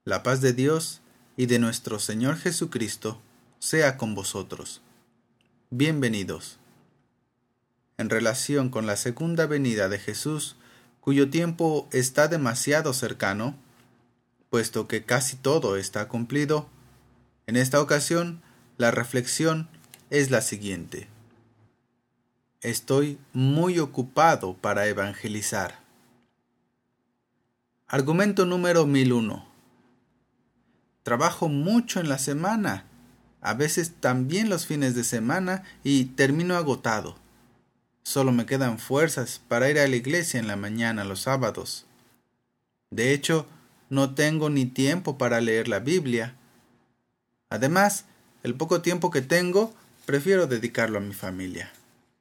La paz de Dios y de nuestro Señor Jesucristo sea con vosotros. Bienvenidos. En relación con la segunda venida de Jesús, cuyo tiempo está demasiado cercano, puesto que casi todo está cumplido, en esta ocasión la reflexión es la siguiente. Estoy muy ocupado para evangelizar. Argumento número 1001. Trabajo mucho en la semana, a veces también los fines de semana, y termino agotado. Solo me quedan fuerzas para ir a la iglesia en la mañana los sábados. De hecho, no tengo ni tiempo para leer la Biblia. Además, el poco tiempo que tengo, prefiero dedicarlo a mi familia.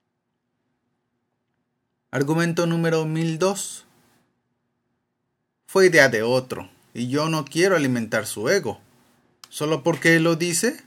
Argumento número 1002. Fue idea de otro, y yo no quiero alimentar su ego. ¿Solo porque él lo dice?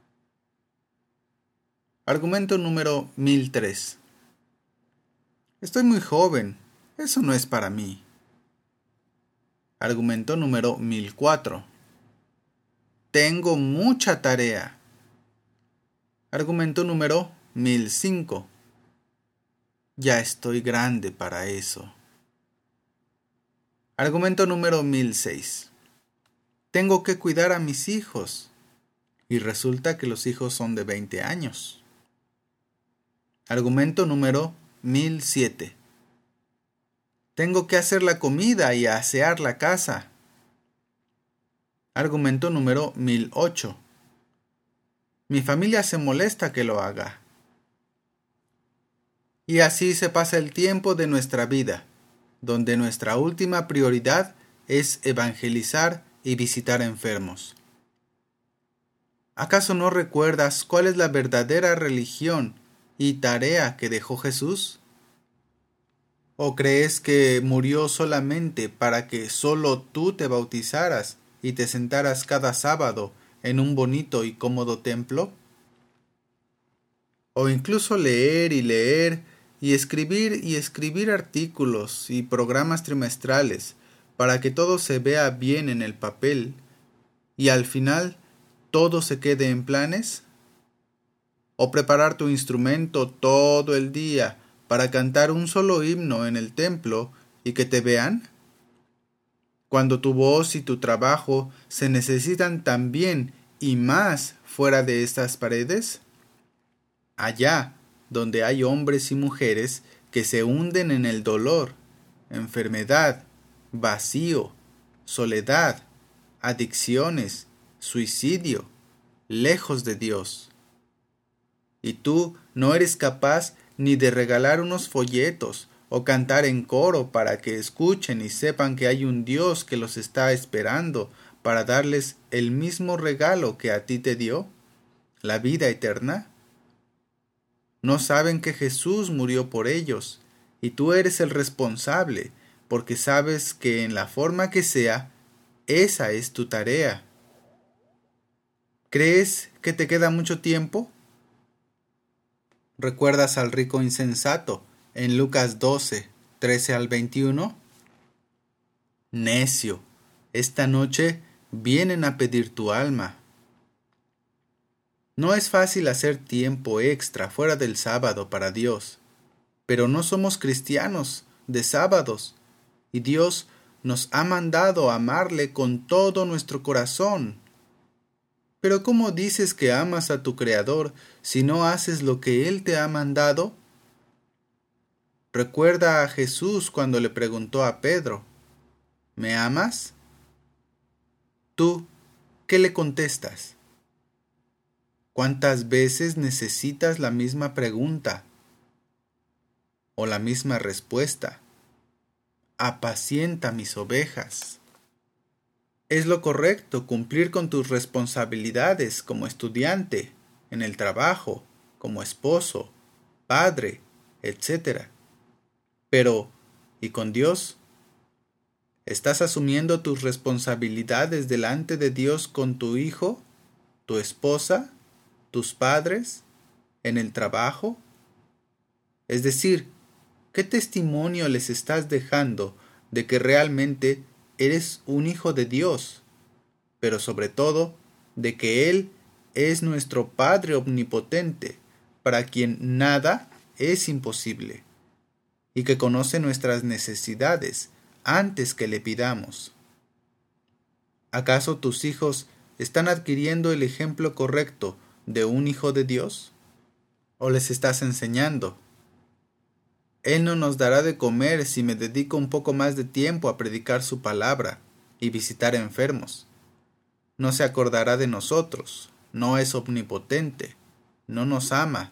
Argumento número 1003. Estoy muy joven, eso no es para mí. Argumento número 1004. Tengo mucha tarea. Argumento número 1005. Ya estoy grande para eso. Argumento número 1006. Tengo que cuidar a mis hijos. Y resulta que los hijos son de 20 años. Argumento número 1007. Tengo que hacer la comida y asear la casa. Argumento número 1008. Mi familia se molesta que lo haga. Y así se pasa el tiempo de nuestra vida, donde nuestra última prioridad es evangelizar y visitar enfermos. ¿Acaso no recuerdas cuál es la verdadera religión y tarea que dejó Jesús? ¿O crees que murió solamente para que solo tú te bautizaras y te sentaras cada sábado en un bonito y cómodo templo? ¿O incluso leer y escribir artículos y programas trimestrales para que todo se vea bien en el papel y al final todo se quede en planes? ¿O preparar tu instrumento todo el día para cantar un solo himno en el templo y que te vean? Cuando tu voz y tu trabajo se necesitan también y más fuera de estas paredes. Allá donde hay hombres y mujeres que se hunden en el dolor, enfermedad, vacío, soledad, adicciones, suicidio, lejos de Dios. Y tú no eres capaz ni de regalar unos folletos o cantar en coro para que escuchen y sepan que hay un Dios que los está esperando para darles el mismo regalo que a ti te dio, la vida eterna. No saben que Jesús murió por ellos, y tú eres el responsable, porque sabes que en la forma que sea, esa es tu tarea. ¿Crees que te queda mucho tiempo? ¿Recuerdas al rico insensato en Lucas 12, 13 al 21? Necio, esta noche vienen a pedir tu alma. No es fácil hacer tiempo extra fuera del sábado para Dios, pero no somos cristianos de sábados, y Dios nos ha mandado amarle con todo nuestro corazón. Pero ¿cómo dices que amas a tu Creador si no haces lo que Él te ha mandado? Recuerda a Jesús cuando le preguntó a Pedro, ¿me amas? ¿Tú qué le contestas? ¿Cuántas veces necesitas la misma pregunta o la misma respuesta? Apacienta mis ovejas. Es lo correcto cumplir con tus responsabilidades como estudiante, en el trabajo, como esposo, padre, etc. Pero, ¿y con Dios? ¿Estás asumiendo tus responsabilidades delante de Dios con tu hijo, tu esposa, tus padres, en el trabajo? Es decir, ¿qué testimonio les estás dejando de que realmente eres un hijo de Dios pero sobre todo de que Él es nuestro Padre omnipotente, para quien nada es imposible, y que conoce nuestras necesidades antes que le pidamos. ¿Acaso tus hijos están adquiriendo el ejemplo correcto de un hijo de Dios? ¿O les estás enseñando? Él no nos dará de comer si me dedico un poco más de tiempo a predicar su palabra y visitar enfermos. No se acordará de nosotros, no es omnipotente, no nos ama.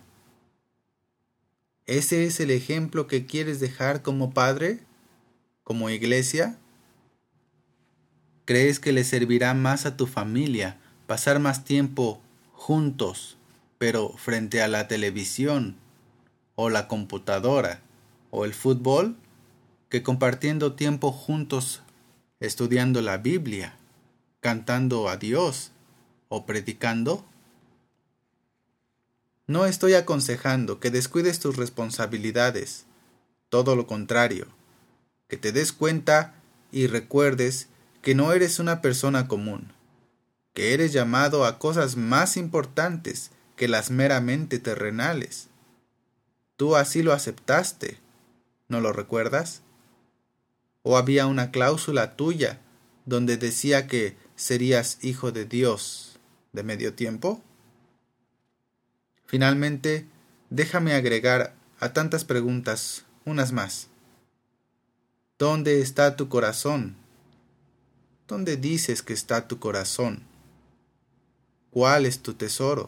¿Ese es el ejemplo que quieres dejar como padre, como iglesia? ¿Crees que le servirá más a tu familia pasar más tiempo juntos, pero frente a la televisión, o la computadora, o el fútbol, que compartiendo tiempo juntos estudiando la Biblia, cantando a Dios o predicando? No estoy aconsejando que descuides tus responsabilidades, todo lo contrario, que te des cuenta y recuerdes que no eres una persona común, que eres llamado a cosas más importantes que las meramente terrenales. Tú así lo aceptaste, ¿no lo recuerdas? ¿O había una cláusula tuya donde decía que serías hijo de Dios de medio tiempo? Finalmente, déjame agregar a tantas preguntas unas más. ¿Dónde está tu corazón? ¿Dónde dices que está tu corazón? ¿Cuál es tu tesoro?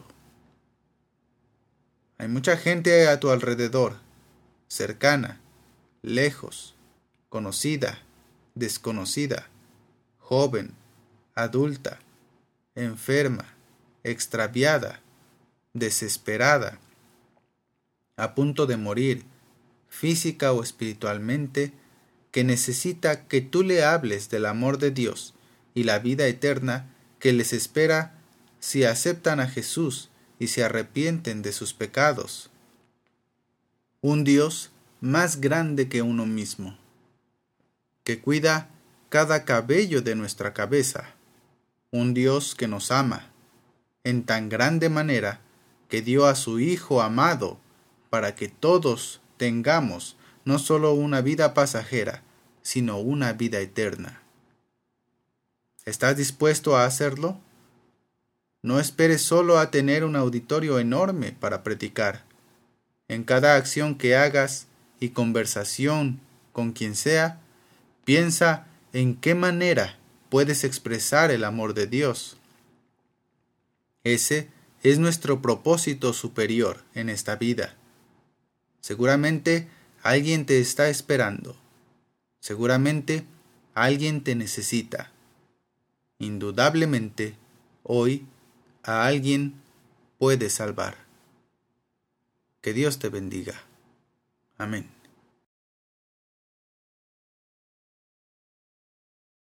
Hay mucha gente a tu alrededor, cercana, lejos, conocida, desconocida, joven, adulta, enferma, extraviada, desesperada, a punto de morir, física o espiritualmente, que necesita que tú le hables del amor de Dios y la vida eterna que les espera si aceptan a Jesús y se arrepienten de sus pecados. Un Dios más grande que uno mismo, que cuida cada cabello de nuestra cabeza. Un Dios que nos ama en tan grande manera que dio a su Hijo amado para que todos tengamos no solo una vida pasajera, sino una vida eterna. ¿Estás dispuesto a hacerlo? No esperes solo a tener un auditorio enorme para predicar. En cada acción que hagas y conversación con quien sea, piensa en qué manera puedes expresar el amor de Dios. Ese es nuestro propósito superior en esta vida. Seguramente alguien te está esperando. Seguramente alguien te necesita. Indudablemente, hoy a alguien puedes salvar. Que Dios te bendiga. Amén.